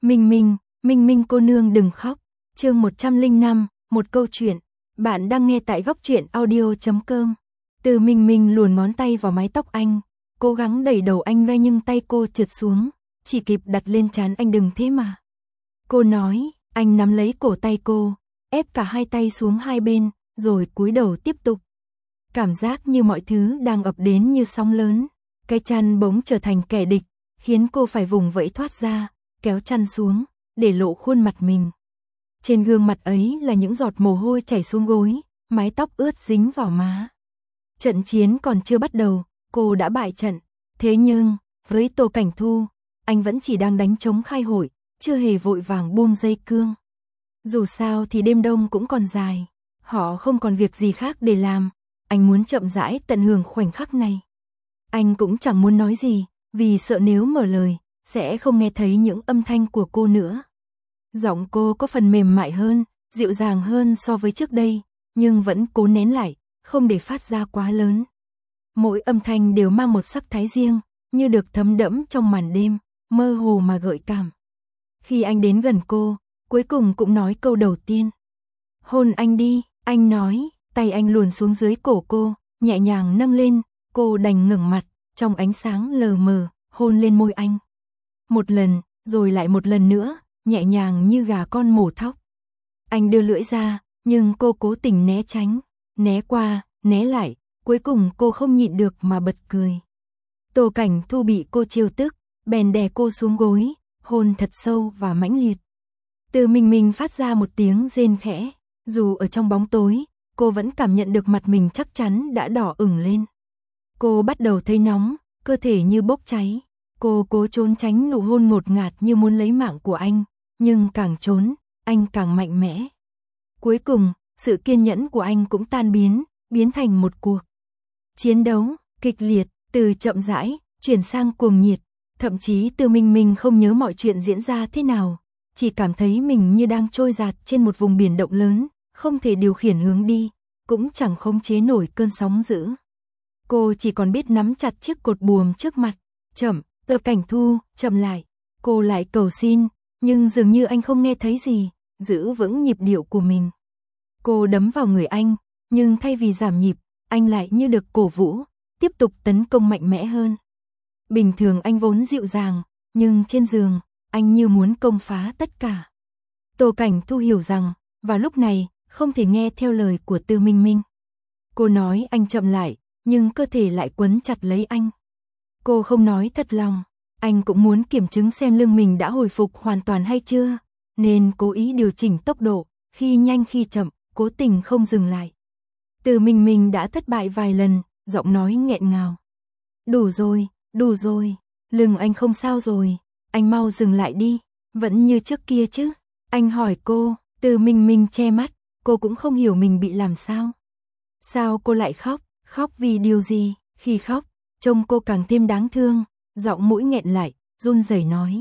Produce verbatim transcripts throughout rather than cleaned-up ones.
Minh Minh, Minh Minh cô nương đừng khóc. Chương một trăm lẻ năm, một câu chuyện. Bạn đang nghe tại góc truyện audio chấm com. Từ Minh Minh luồn ngón tay vào mái tóc anh, cố gắng đẩy đầu anh ra nhưng tay cô trượt xuống, chỉ kịp đặt lên trán anh. Đừng thế mà. Cô nói, anh nắm lấy cổ tay cô, ép cả hai tay xuống hai bên, rồi cúi đầu tiếp tục. Cảm giác như mọi thứ đang ập đến như sóng lớn. Cái chăn bỗng trở thành kẻ địch, khiến cô phải vùng vẫy thoát ra, kéo chăn xuống, để lộ khuôn mặt mình. Trên gương mặt ấy là những giọt mồ hôi chảy xuống gối, mái tóc ướt dính vào má. Trận chiến còn chưa bắt đầu, cô đã bại trận. Thế nhưng, với Tô Cảnh Thu, anh vẫn chỉ đang đánh trống khai hội, chưa hề vội vàng buông dây cương. Dù sao thì đêm đông cũng còn dài, họ không còn việc gì khác để làm, anh muốn chậm rãi tận hưởng khoảnh khắc này. Anh cũng chẳng muốn nói gì, vì sợ nếu mở lời, sẽ không nghe thấy những âm thanh của cô nữa. Giọng cô có phần mềm mại hơn, dịu dàng hơn so với trước đây, nhưng vẫn cố nén lại, không để phát ra quá lớn. Mỗi âm thanh đều mang một sắc thái riêng, như được thấm đẫm trong màn đêm, mơ hồ mà gợi cảm. Khi anh đến gần cô, cuối cùng cũng nói câu đầu tiên. Hôn anh đi, anh nói, tay anh luồn xuống dưới cổ cô, nhẹ nhàng nâng lên, cô đành ngẩng mặt, trong ánh sáng lờ mờ, hôn lên môi anh. Một lần, rồi lại một lần nữa, nhẹ nhàng như gà con mổ thóc. Anh đưa lưỡi ra, nhưng cô cố tình né tránh, né qua, né lại, cuối cùng cô không nhịn được mà bật cười. Tô Cảnh Thu bị cô trêu tức, bèn đè cô xuống gối, hôn thật sâu và mãnh liệt. Từ Minh Minh phát ra một tiếng rên khẽ, dù ở trong bóng tối, cô vẫn cảm nhận được mặt mình chắc chắn đã đỏ ửng lên. Cô bắt đầu thấy nóng, cơ thể như bốc cháy. Cô cố trốn tránh nụ hôn ngột ngạt như muốn lấy mạng của anh, nhưng càng trốn, anh càng mạnh mẽ. Cuối cùng, sự kiên nhẫn của anh cũng tan biến, biến thành một cuộc chiến đấu kịch liệt, từ chậm rãi chuyển sang cuồng nhiệt. Thậm chí Từ Minh Minh không nhớ mọi chuyện diễn ra thế nào, chỉ cảm thấy mình như đang trôi dạt trên một vùng biển động lớn, không thể điều khiển hướng đi, cũng chẳng khống chế nổi cơn sóng dữ. Cô chỉ còn biết nắm chặt chiếc cột buồm trước mặt. Chậm, Tô Cảnh Thu, chậm lại. Cô lại cầu xin, nhưng dường như anh không nghe thấy gì, giữ vững nhịp điệu của mình. Cô đấm vào người anh, nhưng thay vì giảm nhịp, anh lại như được cổ vũ, tiếp tục tấn công mạnh mẽ hơn. Bình thường anh vốn dịu dàng, nhưng trên giường, anh như muốn công phá tất cả. Tô Cảnh Thu hiểu rằng, vào lúc này, không thể nghe theo lời của Từ Minh Minh. Cô nói anh chậm lại, nhưng cơ thể lại quấn chặt lấy anh. Cô không nói thật lòng, anh cũng muốn kiểm chứng xem lưng mình đã hồi phục hoàn toàn hay chưa, nên cố ý điều chỉnh tốc độ, khi nhanh khi chậm, cố tình không dừng lại. Từ Minh Minh đã thất bại vài lần, giọng nói nghẹn ngào. Đủ rồi, đủ rồi, lưng anh không sao rồi, anh mau dừng lại đi, vẫn như trước kia chứ. Anh hỏi cô, Từ Minh Minh che mắt, cô cũng không hiểu mình bị làm sao. Sao cô lại khóc, khóc vì điều gì, khi khóc, trông cô càng thêm đáng thương, giọng mũi nghẹn lại, run rẩy nói.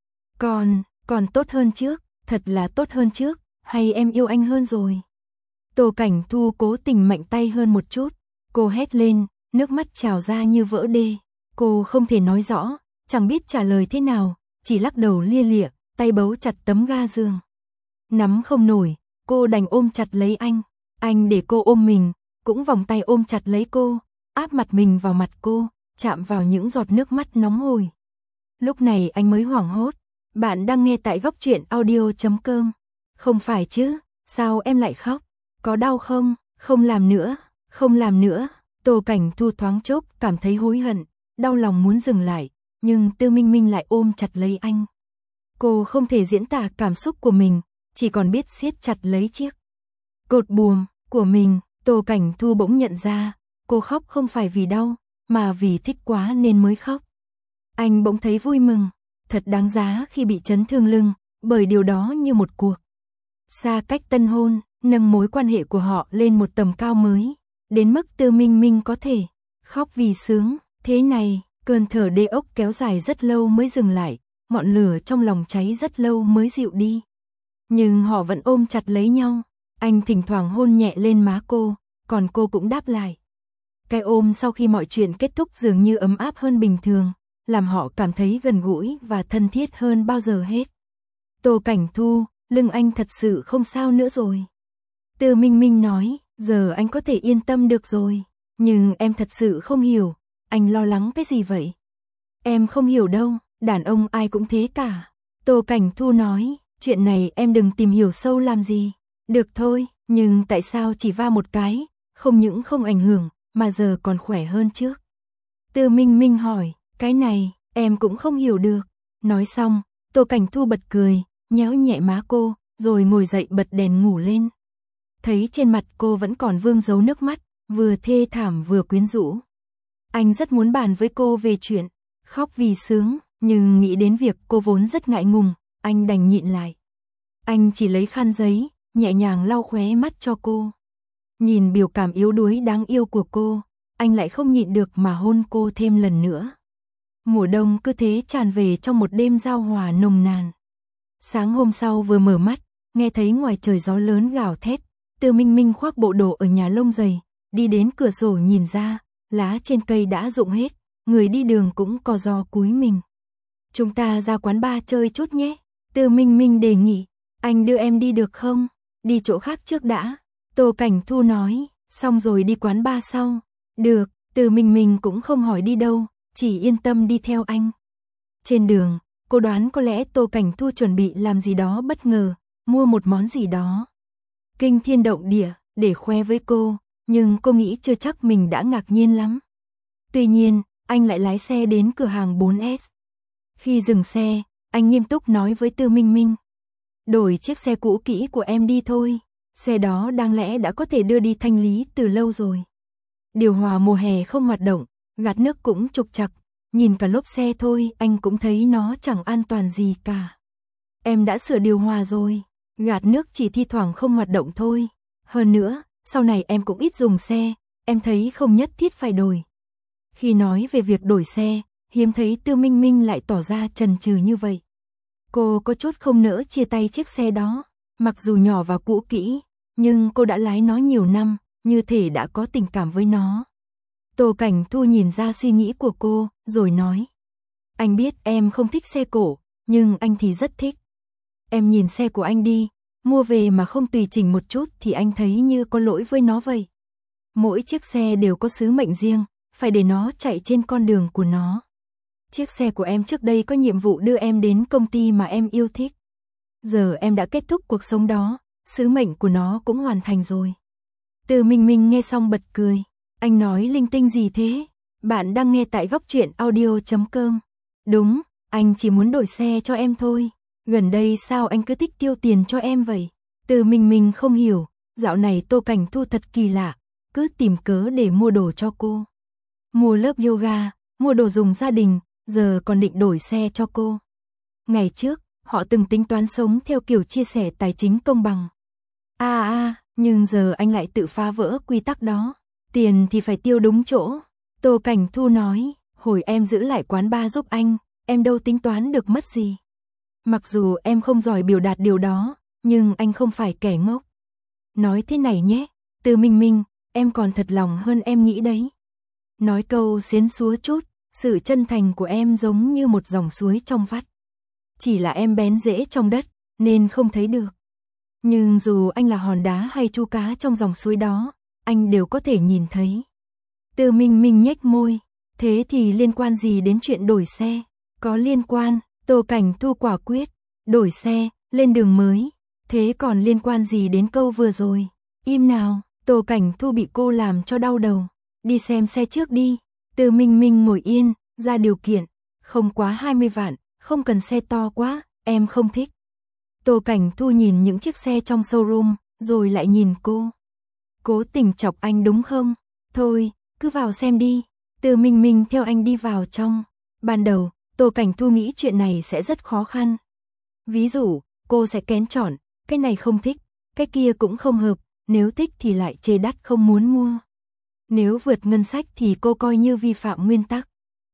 Còn, còn tốt hơn trước, thật là tốt hơn trước, hay em yêu anh hơn rồi. Tô Cảnh Thu cố tình mạnh tay hơn một chút, cô hét lên, nước mắt trào ra như vỡ đê. Cô không thể nói rõ, chẳng biết trả lời thế nào, chỉ lắc đầu lia lịa, tay bấu chặt tấm ga giường. Nắm không nổi, cô đành ôm chặt lấy anh, anh để cô ôm mình, cũng vòng tay ôm chặt lấy cô, áp mặt mình vào mặt cô, chạm vào những giọt nước mắt nóng hổi. Lúc này anh mới hoảng hốt. Bạn đang nghe tại góc truyện audio chấm com. Không phải chứ, sao em lại khóc? Có đau không? Không làm nữa, không làm nữa. Tô Cảnh Thu thoáng chốc cảm thấy hối hận, đau lòng muốn dừng lại, nhưng Từ Minh Minh lại ôm chặt lấy anh. Cô không thể diễn tả cảm xúc của mình, chỉ còn biết siết chặt lấy chiếc cột buồm của mình. Tô Cảnh Thu bỗng nhận ra, cô khóc không phải vì đau, mà vì thích quá nên mới khóc. Anh bỗng thấy vui mừng, thật đáng giá khi bị chấn thương lưng, bởi điều đó như một cuộc xa cách tân hôn, nâng mối quan hệ của họ lên một tầm cao mới, đến mức Từ Minh Minh có thể khóc vì sướng. Thế này, cơn thở đê ốc kéo dài rất lâu mới dừng lại, ngọn lửa trong lòng cháy rất lâu mới dịu đi. Nhưng họ vẫn ôm chặt lấy nhau, anh thỉnh thoảng hôn nhẹ lên má cô, còn cô cũng đáp lại. Cái ôm sau khi mọi chuyện kết thúc dường như ấm áp hơn bình thường, làm họ cảm thấy gần gũi và thân thiết hơn bao giờ hết. Tô Cảnh Thu, lưng anh thật sự không sao nữa rồi. Từ Minh Minh nói, giờ anh có thể yên tâm được rồi. Nhưng em thật sự không hiểu, anh lo lắng cái gì vậy? Em không hiểu đâu, đàn ông ai cũng thế cả. Tô Cảnh Thu nói, chuyện này em đừng tìm hiểu sâu làm gì. Được thôi, nhưng tại sao chỉ va một cái, không những không ảnh hưởng, mà giờ còn khỏe hơn trước? Từ Minh Minh hỏi, cái này, em cũng không hiểu được. Nói xong, Tô Cảnh Thu bật cười, nhéo nhẹ má cô, rồi ngồi dậy bật đèn ngủ lên. Thấy trên mặt cô vẫn còn vương dấu nước mắt, vừa thê thảm vừa quyến rũ. Anh rất muốn bàn với cô về chuyện khóc vì sướng, nhưng nghĩ đến việc cô vốn rất ngại ngùng, anh đành nhịn lại. Anh chỉ lấy khăn giấy, nhẹ nhàng lau khóe mắt cho cô. Nhìn biểu cảm yếu đuối đáng yêu của cô, anh lại không nhịn được mà hôn cô thêm lần nữa. Mùa đông cứ thế tràn về trong một đêm giao hòa nồng nàn. Sáng hôm sau vừa mở mắt, nghe thấy ngoài trời gió lớn gào thét, Từ Minh Minh khoác bộ đồ ở nhà lông dày, đi đến cửa sổ nhìn ra, lá trên cây đã rụng hết, người đi đường cũng co ro cúi mình. Chúng ta ra quán bar chơi chút nhé, Từ Minh Minh đề nghị, anh đưa em đi được không? Đi chỗ khác trước đã, Tô Cảnh Thu nói, xong rồi đi quán bar sau. Được, Từ Minh Minh cũng không hỏi đi đâu, chỉ yên tâm đi theo anh. Trên đường, cô đoán có lẽ Tô Cảnh Thu chuẩn bị làm gì đó bất ngờ, mua một món gì đó kinh thiên động địa để khoe với cô, nhưng cô nghĩ chưa chắc mình đã ngạc nhiên lắm. Tuy nhiên, anh lại lái xe đến cửa hàng bốn S. Khi dừng xe, anh nghiêm túc nói với Từ Minh Minh, đổi chiếc xe cũ kỹ của em đi thôi, xe đó đáng lẽ đã có thể đưa đi thanh lý từ lâu rồi. Điều hòa mùa hè không hoạt động, gạt nước cũng trục trặc, nhìn cả lốp xe thôi anh cũng thấy nó chẳng an toàn gì cả. Em đã sửa điều hòa rồi, gạt nước chỉ thi thoảng không hoạt động thôi. Hơn nữa, sau này em cũng ít dùng xe, em thấy không nhất thiết phải đổi. Khi nói về việc đổi xe, hiếm thấy Từ Minh Minh lại tỏ ra chần chừ như vậy. Cô có chút không nỡ chia tay chiếc xe đó, mặc dù nhỏ và cũ kỹ, nhưng cô đã lái nó nhiều năm, như thể đã có tình cảm với nó. Tô Cảnh Thu nhìn ra suy nghĩ của cô, rồi nói, anh biết em không thích xe cổ, nhưng anh thì rất thích. Em nhìn xe của anh đi, mua về mà không tùy chỉnh một chút thì anh thấy như có lỗi với nó vậy. Mỗi chiếc xe đều có sứ mệnh riêng, phải để nó chạy trên con đường của nó. Chiếc xe của em trước đây có nhiệm vụ đưa em đến công ty mà em yêu thích. Giờ em đã kết thúc cuộc sống đó, sứ mệnh của nó cũng hoàn thành rồi. Từ Minh Minh nghe xong bật cười, anh nói linh tinh gì thế? Bạn đang nghe tại góc truyện audio chấm com. Đúng, anh chỉ muốn đổi xe cho em thôi. Gần đây sao anh cứ thích tiêu tiền cho em vậy? Từ Minh Minh không hiểu, dạo này Tô Cảnh Thu thật kỳ lạ, cứ tìm cớ để mua đồ cho cô. Mua lớp yoga, mua đồ dùng gia đình, giờ còn định đổi xe cho cô. Ngày trước, họ từng tính toán sống theo kiểu chia sẻ tài chính công bằng. À à, nhưng giờ anh lại tự phá vỡ quy tắc đó. Tiền thì phải tiêu đúng chỗ. Tô Cảnh Thu nói, hồi em giữ lại quán bar giúp anh, em đâu tính toán được mất gì. Mặc dù em không giỏi biểu đạt điều đó, nhưng anh không phải kẻ ngốc. Nói thế này nhé, Từ Minh Minh, em còn thật lòng hơn em nghĩ đấy. Nói câu xiến xúa chút, sự chân thành của em giống như một dòng suối trong vắt. Chỉ là em bén rễ trong đất, nên không thấy được. Nhưng dù anh là hòn đá hay chu cá trong dòng suối đó, anh đều có thể nhìn thấy. Từ Minh Minh nhếch môi, thế thì liên quan gì đến chuyện đổi xe? Có liên quan, Tô Cảnh Thu quả quyết, đổi xe, lên đường mới. Thế còn liên quan gì đến câu vừa rồi? Im nào, Tô Cảnh Thu bị cô làm cho đau đầu. Đi xem xe trước đi. Từ Minh Minh ngồi yên, ra điều kiện, không quá hai mươi vạn, không cần xe to quá, em không thích. Tô Cảnh Thu nhìn những chiếc xe trong showroom, rồi lại nhìn cô. Cố tình chọc anh đúng không? Thôi, cứ vào xem đi. Từ Minh Minh theo anh đi vào trong. Ban đầu, Tô Cảnh Thu nghĩ chuyện này sẽ rất khó khăn. Ví dụ, cô sẽ kén chọn, cái này không thích, cái kia cũng không hợp, nếu thích thì lại chê đắt không muốn mua. Nếu vượt ngân sách thì cô coi như vi phạm nguyên tắc.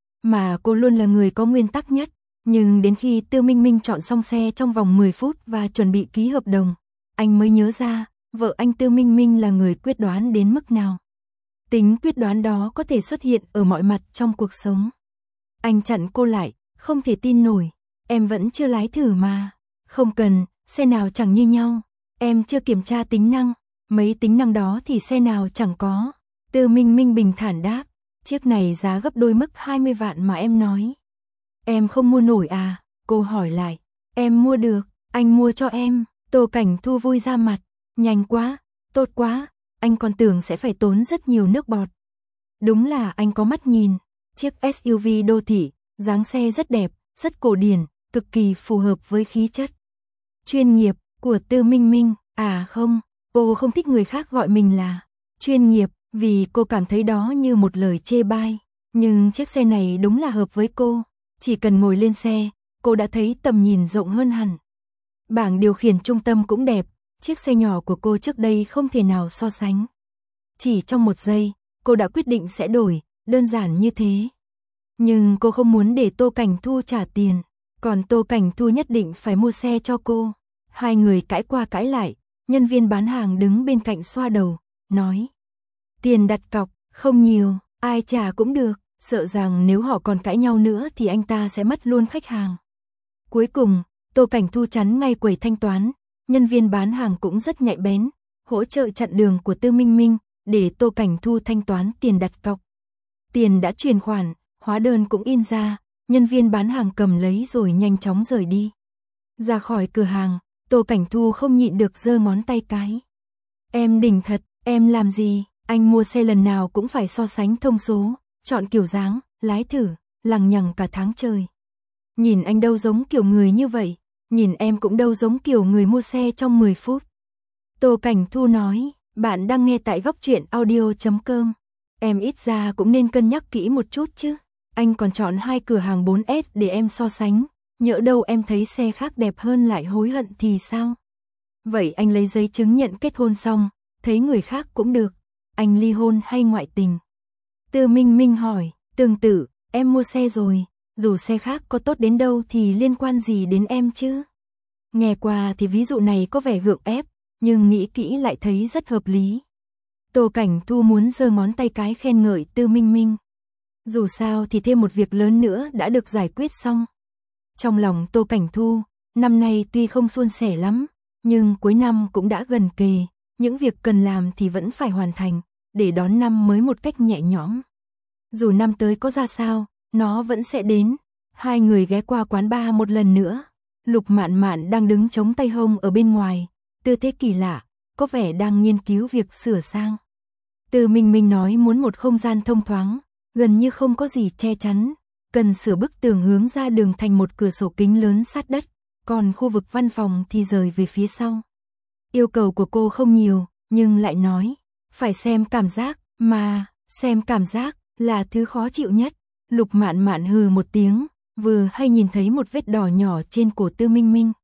Mà cô luôn là người có nguyên tắc nhất. Nhưng đến khi Từ Minh Minh chọn xong xe trong vòng mười phút và chuẩn bị ký hợp đồng, anh mới nhớ ra, vợ anh Từ Minh Minh là người quyết đoán đến mức nào. Tính quyết đoán đó có thể xuất hiện ở mọi mặt trong cuộc sống. Anh chặn cô lại, không thể tin nổi, em vẫn chưa lái thử mà. Không cần, xe nào chẳng như nhau. Em chưa kiểm tra tính năng, mấy tính năng đó thì xe nào chẳng có. Tư Minh Minh bình thản đáp, chiếc này giá gấp đôi mức hai mươi vạn mà em nói. Em không mua nổi à? Cô hỏi lại. Em mua được, anh mua cho em. Tô Cảnh Thu vui ra mặt. Nhanh quá, tốt quá, anh còn tưởng sẽ phải tốn rất nhiều nước bọt. Đúng là anh có mắt nhìn. Chiếc ét u vê đô thị, dáng xe rất đẹp, rất cổ điển, cực kỳ phù hợp với khí chất chuyên nghiệp của Tư Minh Minh. À không, cô không thích người khác gọi mình là chuyên nghiệp, vì cô cảm thấy đó như một lời chê bai. Nhưng chiếc xe này đúng là hợp với cô. Chỉ cần ngồi lên xe, cô đã thấy tầm nhìn rộng hơn hẳn. Bảng điều khiển trung tâm cũng đẹp, chiếc xe nhỏ của cô trước đây không thể nào so sánh. Chỉ trong một giây, cô đã quyết định sẽ đổi, đơn giản như thế. Nhưng cô không muốn để Tô Cảnh Thu trả tiền, còn Tô Cảnh Thu nhất định phải mua xe cho cô. Hai người cãi qua cãi lại, nhân viên bán hàng đứng bên cạnh xoa đầu, nói. Tiền đặt cọc, không nhiều, ai trả cũng được, sợ rằng nếu họ còn cãi nhau nữa thì anh ta sẽ mất luôn khách hàng. Cuối cùng, Tô Cảnh Thu chắn ngay quầy thanh toán, nhân viên bán hàng cũng rất nhạy bén, hỗ trợ chặn đường của Tư Minh Minh, để Tô Cảnh Thu thanh toán tiền đặt cọc. Tiền đã chuyển khoản, hóa đơn cũng in ra, nhân viên bán hàng cầm lấy rồi nhanh chóng rời đi. Ra khỏi cửa hàng, Tô Cảnh Thu không nhịn được giơ ngón tay cái. Em đỉnh thật, em làm gì? Anh mua xe lần nào cũng phải so sánh thông số, chọn kiểu dáng, lái thử, lằng nhằng cả tháng trời. Nhìn anh đâu giống kiểu người như vậy, nhìn em cũng đâu giống kiểu người mua xe trong mười phút. Tô Cảnh Thu nói, bạn đang nghe tại góc truyện audio chấm com. Em ít ra cũng nên cân nhắc kỹ một chút chứ. Anh còn chọn hai cửa hàng bốn S để em so sánh, nhỡ đâu em thấy xe khác đẹp hơn lại hối hận thì sao? Vậy anh lấy giấy chứng nhận kết hôn xong, thấy người khác cũng được. Anh ly hôn hay ngoại tình? Tư Minh Minh hỏi, tương tự, em mua xe rồi, dù xe khác có tốt đến đâu thì liên quan gì đến em chứ? Nghe qua thì ví dụ này có vẻ gượng ép, nhưng nghĩ kỹ lại thấy rất hợp lý. Tô Cảnh Thu muốn giơ ngón tay cái khen ngợi Tư Minh Minh. Dù sao thì thêm một việc lớn nữa đã được giải quyết xong. Trong lòng Tô Cảnh Thu, năm nay tuy không suôn sẻ lắm, nhưng cuối năm cũng đã gần kề, những việc cần làm thì vẫn phải hoàn thành, để đón năm mới một cách nhẹ nhõm. Dù năm tới có ra sao, nó vẫn sẽ đến. Hai người ghé qua quán bar một lần nữa. Lục Mạn Mạn đang đứng chống tay hông ở bên ngoài, tư thế kỳ lạ, có vẻ đang nghiên cứu việc sửa sang. Từ Minh Minh nói muốn một không gian thông thoáng, gần như không có gì che chắn, cần sửa bức tường hướng ra đường thành một cửa sổ kính lớn sát đất, còn khu vực văn phòng thì rời về phía sau. Yêu cầu của cô không nhiều, nhưng lại nói, phải xem cảm giác, mà, xem cảm giác là thứ khó chịu nhất. Lục Mạn Mạn hừ một tiếng, vừa hay nhìn thấy một vết đỏ nhỏ trên cổ Tư Minh Minh.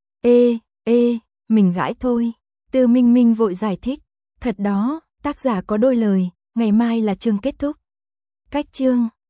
Ê, ê, mình gãi thôi. Tư Minh Minh vội giải thích, thật đó, tác giả có đôi lời, ngày mai là chương kết thúc. Cách chương